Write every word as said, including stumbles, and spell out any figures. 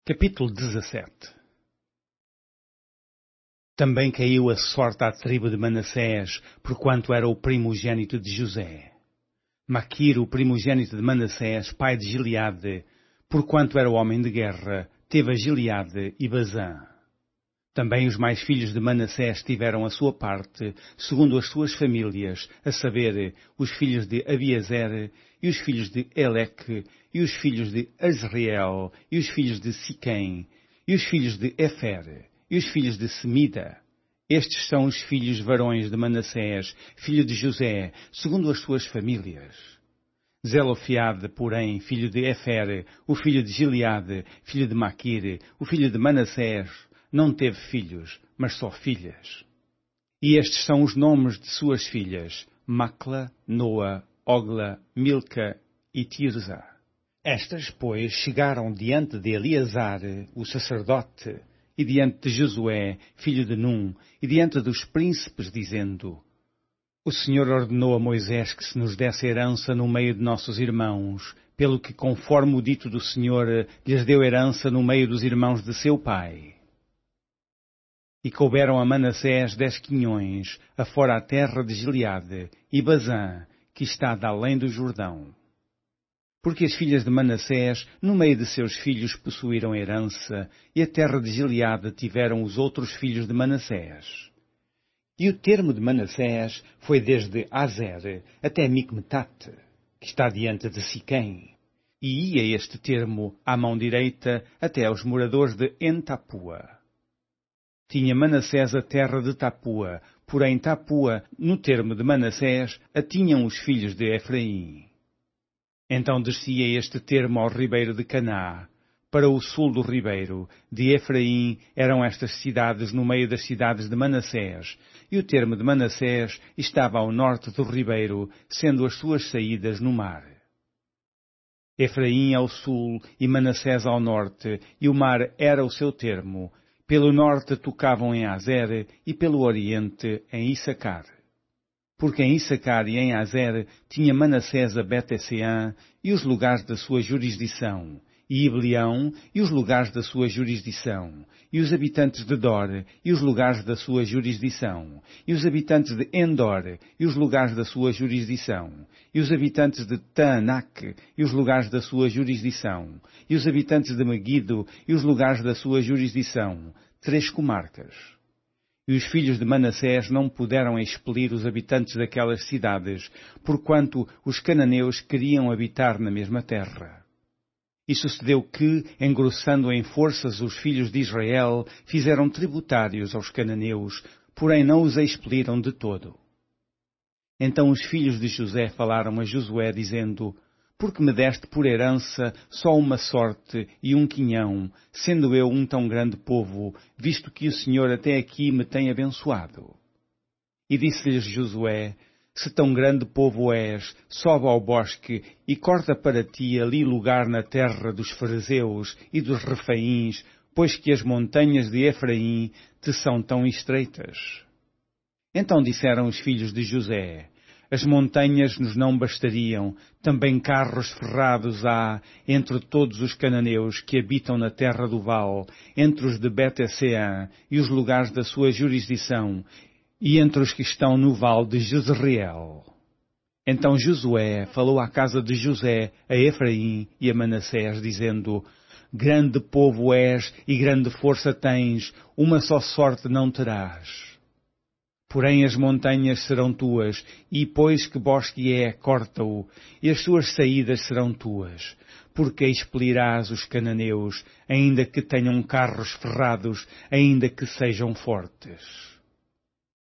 Capítulo dezassete. Também caiu a sorte à tribo de Manassés, porquanto era o primogênito de José. Maquir, o primogênito de Manassés, pai de Gileade, porquanto era homem de guerra, teve a Gileade e Bazã. Também os mais filhos de Manassés tiveram a sua parte, segundo as suas famílias, a saber, os filhos de Abiezer, e os filhos de Eleque, e os filhos de Azriel, e os filhos de Siquém, e os filhos de Efer, e os filhos de Semida. Estes são os filhos varões de Manassés, filho de José, segundo as suas famílias. Zelofiade, porém, filho de Efer, o filho de Gileade, filho de Maquir, o filho de Manassés, não teve filhos, mas só filhas. E estes são os nomes de suas filhas: Macla, Noa, Ogla, Milca e Tirza. Estas, pois, chegaram diante de Eleazar, o sacerdote, e diante de Josué, filho de Num, e diante dos príncipes, dizendo: O Senhor ordenou a Moisés que se nos desse herança no meio de nossos irmãos, pelo que, conforme o dito do Senhor, lhes deu herança no meio dos irmãos de seu pai. E couberam a Manassés dez quinhões, afora a terra de Gileade, e Bazã, que está de além do Jordão. Porque as filhas de Manassés, no meio de seus filhos, possuíram herança, e a terra de Gileade tiveram os outros filhos de Manassés. E o termo de Manassés foi desde Azer até Micmetate, que está diante de Siquém, e ia este termo à mão direita até aos moradores de En-Tapua. Tinha Manassés a terra de Tapua, porém Tapua, no termo de Manassés, a tinham os filhos de Efraim. Então descia este termo ao ribeiro de Caná. Para o sul do ribeiro, de Efraim, eram estas cidades no meio das cidades de Manassés, e o termo de Manassés estava ao norte do ribeiro, sendo as suas saídas no mar. Efraim ao sul e Manassés ao norte, e o mar era o seu termo. Pelo norte tocavam em Azer, e pelo oriente em Issacar. Porque em Issacar e em Azer tinha Manassés a Bet-Seã e os lugares da sua jurisdição, e Ibleão e os lugares da sua jurisdição, e os habitantes de Dor e os lugares da sua jurisdição, e os habitantes de Endor e os lugares da sua jurisdição, e os habitantes de Taanac e os lugares da sua jurisdição, e os habitantes de Megido e os lugares da sua jurisdição, três comarcas. E os filhos de Manassés não puderam expelir os habitantes daquelas cidades, porquanto os cananeus queriam habitar na mesma terra. E sucedeu que, engrossando em forças os filhos de Israel, fizeram tributários aos cananeus, porém não os expeliram de todo. Então os filhos de José falaram a Josué, dizendo: Porque me deste por herança só uma sorte e um quinhão, sendo eu um tão grande povo, visto que o Senhor até aqui me tem abençoado? E disse-lhes Josué: Se tão grande povo és, sobe ao bosque e corta para ti ali lugar na terra dos fariseus e dos refaíns, pois que as montanhas de Efraim te são tão estreitas. Então disseram os filhos de José: As montanhas nos não bastariam, também carros ferrados há entre todos os cananeus que habitam na terra do Val, entre os de Bet-Seã e os lugares da sua jurisdição, e entre os que estão no Val de Jezreel. Então Josué falou à casa de José, a Efraim e a Manassés, dizendo: Grande povo és e grande força tens, uma só sorte não terás. Porém as montanhas serão tuas, e pois que bosque é, corta-o, e as suas saídas serão tuas, porque expelirás os cananeus, ainda que tenham carros ferrados, ainda que sejam fortes.